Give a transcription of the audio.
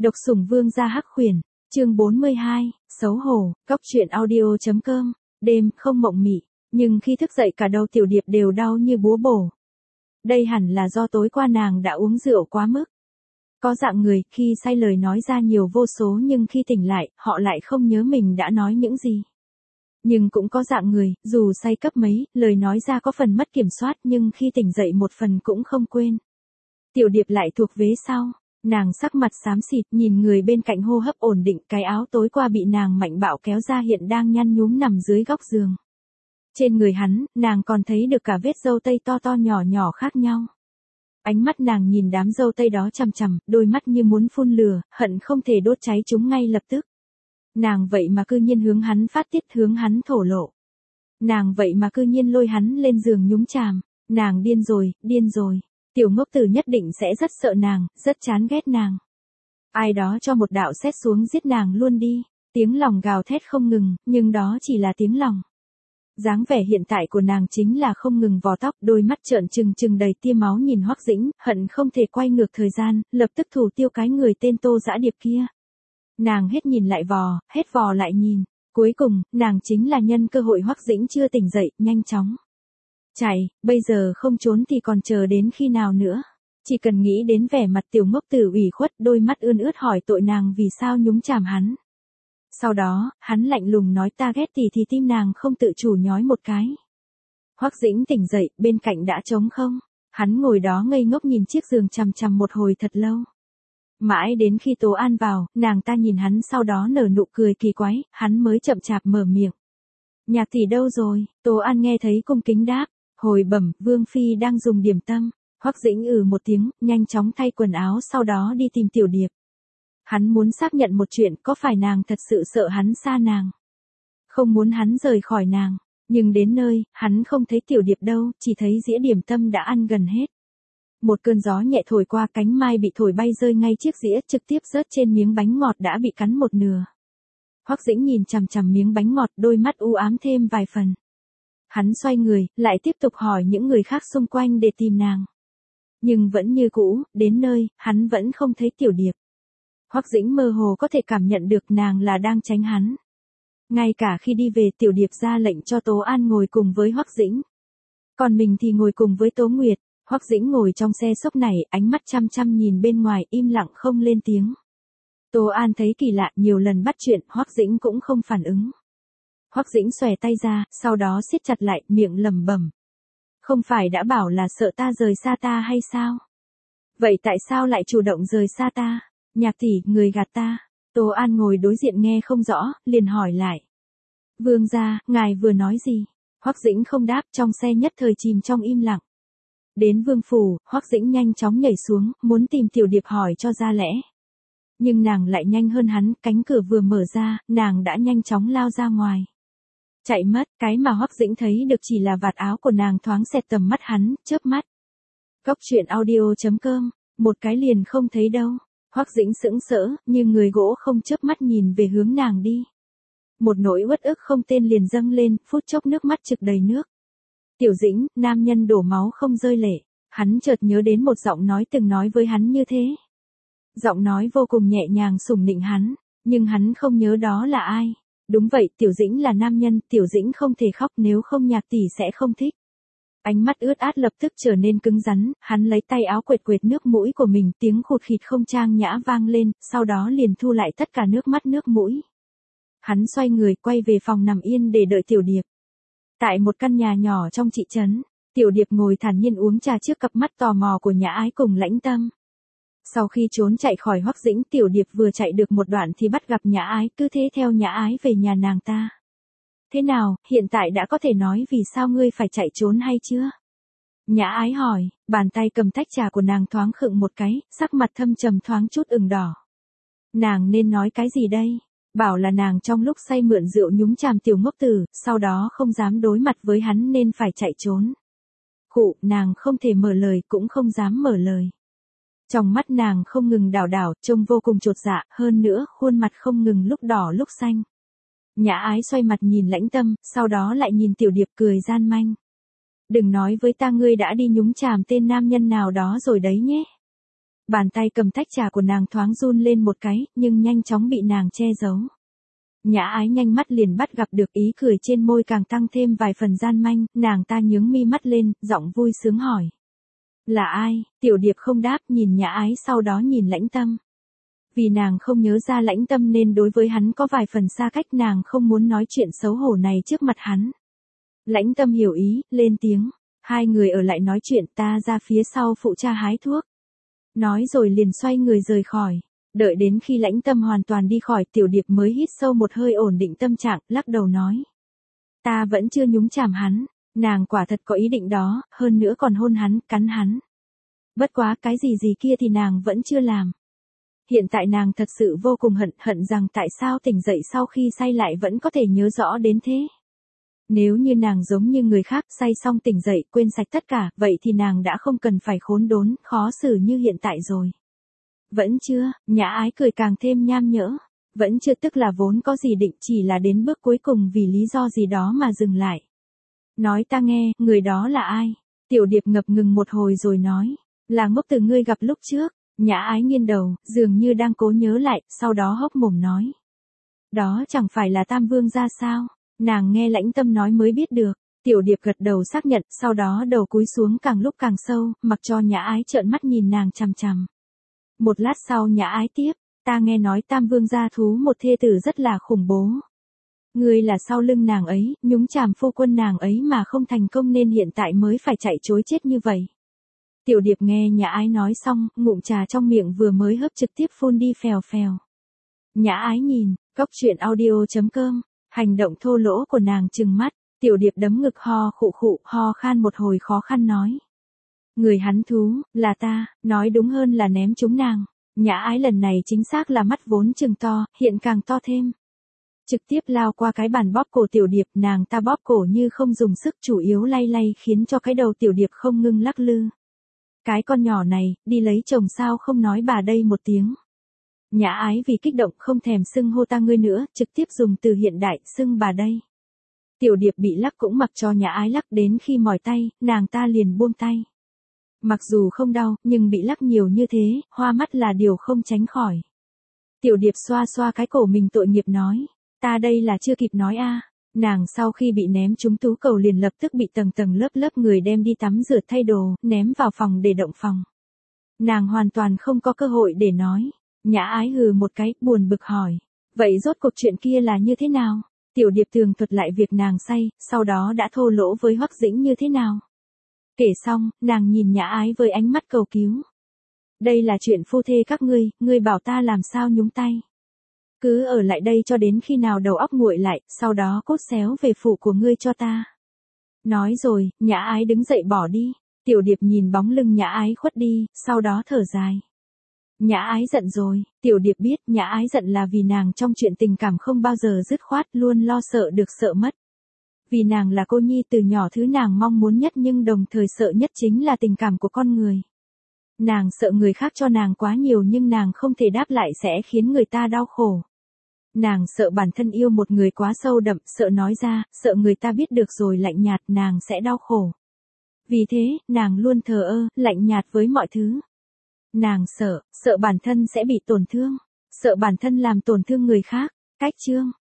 Độc sủng vương gia hắc khuyển, chương 42, xấu hổ, cóc truyện audio.com, đêm không mộng mị, nhưng khi thức dậy cả đầu Tiểu Điệp đều đau như búa bổ. Đây hẳn là do tối qua nàng đã uống rượu quá mức. Có dạng người, khi say lời nói ra nhiều vô số nhưng khi tỉnh lại, họ lại không nhớ mình đã nói những gì. Nhưng cũng có dạng người, dù say cấp mấy, lời nói ra có phần mất kiểm soát nhưng khi tỉnh dậy một phần cũng không quên. Tiểu Điệp lại thuộc vế sau. Nàng sắc mặt xám xịt nhìn người bên cạnh hô hấp ổn định, cái áo tối qua bị nàng mạnh bạo kéo ra hiện đang nhăn nhúm nằm dưới góc giường. Trên người hắn, nàng còn thấy được cả vết râu tây to to nhỏ nhỏ khác nhau. Ánh mắt nàng nhìn đám râu tây đó chằm chằm, đôi mắt như muốn phun lửa, hận không thể đốt cháy chúng ngay lập tức. Nàng vậy mà cư nhiên hướng hắn phát tiết, hướng hắn thổ lộ. Nàng vậy mà cư nhiên lôi hắn lên giường nhúng chàm. Nàng điên rồi, điên rồi. Tiểu ngốc tử nhất định sẽ rất sợ nàng, rất chán ghét nàng. Ai đó cho một đạo sét xuống giết nàng luôn đi. Tiếng lòng gào thét không ngừng, nhưng đó chỉ là tiếng lòng. Dáng vẻ hiện tại của nàng chính là không ngừng vò tóc, đôi mắt trợn trừng trừng đầy tia máu nhìn Hoắc Dĩnh, hận không thể quay ngược thời gian, lập tức thủ tiêu cái người tên Tô Dã Điệp kia. Nàng hết nhìn lại vò, hết vò lại nhìn. Cuối cùng, nàng chính là nhân cơ hội Hoắc Dĩnh chưa tỉnh dậy, nhanh chóng chạy, bây giờ không trốn thì còn chờ đến khi nào nữa. Chỉ cần nghĩ đến vẻ mặt tiểu ngốc tử ủy khuất, đôi mắt ươn ướt hỏi tội nàng vì sao nhúng chàm hắn. Sau đó, hắn lạnh lùng nói ta ghét thì tim nàng không tự chủ nhói một cái. Hoắc Dĩnh tỉnh dậy, bên cạnh đã trống không. Hắn ngồi đó ngây ngốc nhìn chiếc giường chằm chằm một hồi thật lâu. Mãi đến khi Tố An vào, nàng ta nhìn hắn sau đó nở nụ cười kỳ quái, hắn mới chậm chạp mở miệng. Nhạc tỷ đâu rồi? Tố An nghe thấy cung kính đáp. Hồi bẩm, Vương Phi đang dùng điểm tâm. Hoắc Dĩnh một tiếng, nhanh chóng thay quần áo sau đó đi tìm Tiểu Điệp. Hắn muốn xác nhận một chuyện, có phải nàng thật sự sợ hắn xa nàng? Không muốn hắn rời khỏi nàng. Nhưng đến nơi, hắn không thấy Tiểu Điệp đâu, chỉ thấy dĩa điểm tâm đã ăn gần hết. Một cơn gió nhẹ thổi qua, cánh mai bị thổi bay rơi ngay chiếc dĩa, trực tiếp rớt trên miếng bánh ngọt đã bị cắn một nửa. Hoắc Dĩnh nhìn chằm chằm miếng bánh ngọt, đôi mắt u ám thêm vài phần. Hắn xoay người, lại tiếp tục hỏi những người khác xung quanh để tìm nàng. Nhưng vẫn như cũ, đến nơi, hắn vẫn không thấy Tiểu Điệp. Hoắc Dĩnh mơ hồ có thể cảm nhận được nàng là đang tránh hắn. Ngay cả khi đi về, Tiểu Điệp ra lệnh cho Tố An ngồi cùng với Hoắc Dĩnh. Còn mình thì ngồi cùng với Tố Nguyệt. Hoắc Dĩnh ngồi trong xe xốc này, ánh mắt chăm chăm nhìn bên ngoài, im lặng không lên tiếng. Tố An thấy kỳ lạ, nhiều lần bắt chuyện, Hoắc Dĩnh cũng không phản ứng. Hoắc Dĩnh xòe tay ra, sau đó siết chặt lại, miệng lẩm bẩm. Không phải đã bảo là sợ ta rời xa ta hay sao? Vậy tại sao lại chủ động rời xa ta? Nhạc tỷ, người gạt ta. Tố An ngồi đối diện nghe không rõ, liền hỏi lại. Vương gia, ngài vừa nói gì? Hoắc Dĩnh không đáp, trong xe nhất thời chìm trong im lặng. Đến vương phủ, Hoắc Dĩnh nhanh chóng nhảy xuống, muốn tìm Tiểu Điệp hỏi cho ra lẽ. Nhưng nàng lại nhanh hơn hắn, cánh cửa vừa mở ra, nàng đã nhanh chóng lao ra ngoài. Chạy mất, cái mà Hoắc Dĩnh thấy được chỉ là vạt áo của nàng thoáng xẹt tầm mắt hắn, chớp mắt. Cóc truyện audio.com, một cái liền không thấy đâu. Hoắc Dĩnh sững sỡ, như người gỗ không chớp mắt nhìn về hướng nàng đi. Một nỗi uất ức không tên liền dâng lên, phút chốc nước mắt trực đầy nước. Tiểu Dĩnh, nam nhân đổ máu không rơi lệ. Hắn chợt nhớ đến một giọng nói từng nói với hắn như thế. Giọng nói vô cùng nhẹ nhàng sủng nịnh hắn, nhưng hắn không nhớ đó là ai. Đúng vậy, Tiểu Dĩnh là nam nhân, Tiểu Dĩnh không thể khóc, nếu không nhạc tỷ sẽ không thích. Ánh mắt ướt át lập tức trở nên cứng rắn, hắn lấy tay áo quệt quệt nước mũi của mình, tiếng khụt khịt không trang nhã vang lên, sau đó liền thu lại tất cả nước mắt nước mũi. Hắn xoay người quay về phòng nằm yên để đợi Tiểu Điệp. Tại một căn nhà nhỏ trong thị trấn, Tiểu Điệp ngồi thản nhiên uống trà trước cặp mắt tò mò của Nhã Ái cùng Lãnh Tâm. Sau khi trốn chạy khỏi Hoắc Dĩnh, Tiểu Điệp vừa chạy được một đoạn thì bắt gặp Nhã Ái, cứ thế theo Nhã Ái về nhà nàng ta. Thế nào, hiện tại đã có thể nói vì sao ngươi phải chạy trốn hay chưa? Nhã Ái hỏi, bàn tay cầm tách trà của nàng thoáng khựng một cái, sắc mặt thâm trầm thoáng chút ửng đỏ. Nàng nên nói cái gì đây? Bảo là nàng trong lúc say mượn rượu nhúng chàm tiểu ngốc tử, sau đó không dám đối mặt với hắn nên phải chạy trốn. Khụ, nàng không thể mở lời cũng không dám mở lời. Trong mắt nàng không ngừng đảo đảo, trông vô cùng chột dạ, hơn nữa, khuôn mặt không ngừng lúc đỏ lúc xanh. Nhã Ái xoay mặt nhìn Lãnh Tâm, sau đó lại nhìn Tiểu Điệp cười gian manh. Đừng nói với ta ngươi đã đi nhúng chàm tên nam nhân nào đó rồi đấy nhé. Bàn tay cầm tách trà của nàng thoáng run lên một cái, nhưng nhanh chóng bị nàng che giấu. Nhã Ái nhanh mắt liền bắt gặp được ý cười trên môi càng tăng thêm vài phần gian manh, nàng ta nhướng mi mắt lên, giọng vui sướng hỏi. Là ai? Tiểu Điệp không đáp, nhìn Nhã Ái sau đó nhìn Lãnh Tâm. Vì nàng không nhớ ra Lãnh Tâm nên đối với hắn có vài phần xa cách, nàng không muốn nói chuyện xấu hổ này trước mặt hắn. Lãnh Tâm hiểu ý, lên tiếng. Hai người ở lại nói chuyện, ta ra phía sau phụ cha hái thuốc. Nói rồi liền xoay người rời khỏi. Đợi đến khi Lãnh Tâm hoàn toàn đi khỏi, Tiểu Điệp mới hít sâu một hơi ổn định tâm trạng, lắc đầu nói. Ta vẫn chưa nhúng chàm hắn, nàng quả thật có ý định đó, hơn nữa còn hôn hắn, cắn hắn. Bất quá cái gì kia thì nàng vẫn chưa làm. Hiện tại nàng thật sự vô cùng hận rằng tại sao tỉnh dậy sau khi say lại vẫn có thể nhớ rõ đến thế. Nếu như nàng giống như người khác say xong tỉnh dậy quên sạch tất cả, vậy thì nàng đã không cần phải khốn đốn, khó xử như hiện tại rồi. Vẫn chưa, Nhã Ái cười càng thêm nham nhở. Vẫn chưa tức là vốn có gì định, chỉ là đến bước cuối cùng vì lý do gì đó mà dừng lại. Nói ta nghe, người đó là ai? Tiểu Điệp ngập ngừng một hồi rồi nói. Là Ngốc Từ ngươi gặp lúc trước. Nhã Ái nghiêng đầu, dường như đang cố nhớ lại, sau đó hốc mồm nói. Đó chẳng phải là Tam Vương gia sao? Nàng nghe Lãnh Tâm nói mới biết được. Tiểu Điệp gật đầu xác nhận, sau đó đầu cúi xuống càng lúc càng sâu, mặc cho Nhã Ái trợn mắt nhìn nàng chằm chằm. Một lát sau Nhã Ái tiếp, ta nghe nói Tam Vương gia thú một thê tử rất là khủng bố. Ngươi là sau lưng nàng ấy, nhúng chàm phu quân nàng ấy mà không thành công nên hiện tại mới phải chạy trối chết như vậy. Tiểu Điệp nghe Nhã Ái nói xong, ngụm trà trong miệng vừa mới hớp trực tiếp phun đi phèo phèo. Nhã Ái nhìn, coctruyện.audio.com, hành động thô lỗ của nàng trừng mắt, Tiểu Điệp đấm ngực ho khụ khụ, ho khan một hồi khó khăn nói. Người hắn thú, là ta, nói đúng hơn là ném chúng nàng. Nhã Ái lần này chính xác là mắt vốn trừng to, hiện càng to thêm. Trực tiếp lao qua cái bàn bóp cổ Tiểu Điệp, nàng ta bóp cổ như không dùng sức, chủ yếu lay lay khiến cho cái đầu Tiểu Điệp không ngưng lắc lư. Cái con nhỏ này, đi lấy chồng sao không nói bà đây một tiếng. Nhã Ái vì kích động không thèm xưng hô ta ngươi nữa, trực tiếp dùng từ hiện đại, xưng bà đây. Tiểu Điệp bị lắc cũng mặc cho Nhã Ái lắc, đến khi mỏi tay, nàng ta liền buông tay. Mặc dù không đau, nhưng bị lắc nhiều như thế, hoa mắt là điều không tránh khỏi. Tiểu Điệp xoa xoa cái cổ mình tội nghiệp nói, ta đây là chưa kịp nói a. Nàng sau khi bị ném trúng tú cầu liền lập tức bị tầng tầng lớp người đem đi tắm rửa thay đồ, ném vào phòng để động phòng. Nàng hoàn toàn không có cơ hội để nói. Nhã Ái hừ một cái, buồn bực hỏi. Vậy rốt cuộc chuyện kia là như thế nào? Tiểu Điệp tường thuật lại việc nàng say, sau đó đã thô lỗ với Hoắc Dĩnh như thế nào. Kể xong, nàng nhìn Nhã Ái với ánh mắt cầu cứu. Đây là chuyện phu thê các ngươi bảo ta làm sao nhúng tay. Cứ ở lại đây cho đến khi nào đầu óc nguội lại, sau đó cốt xéo về phủ của ngươi cho ta. Nói rồi, Nhã Ái đứng dậy bỏ đi. Tiểu Điệp nhìn bóng lưng Nhã Ái khuất đi, sau đó thở dài. Nhã Ái giận rồi, Tiểu Điệp biết Nhã Ái giận là vì nàng trong chuyện tình cảm không bao giờ dứt khoát, luôn lo sợ được sợ mất. Vì nàng là cô nhi từ nhỏ, thứ nàng mong muốn nhất nhưng đồng thời sợ nhất chính là tình cảm của con người. Nàng sợ người khác cho nàng quá nhiều nhưng nàng không thể đáp lại sẽ khiến người ta đau khổ. Nàng sợ bản thân yêu một người quá sâu đậm, sợ nói ra, sợ người ta biết được rồi lạnh nhạt, nàng sẽ đau khổ. Vì thế, nàng luôn thờ ơ, lạnh nhạt với mọi thứ. Nàng sợ bản thân sẽ bị tổn thương, sợ bản thân làm tổn thương người khác. Cách chương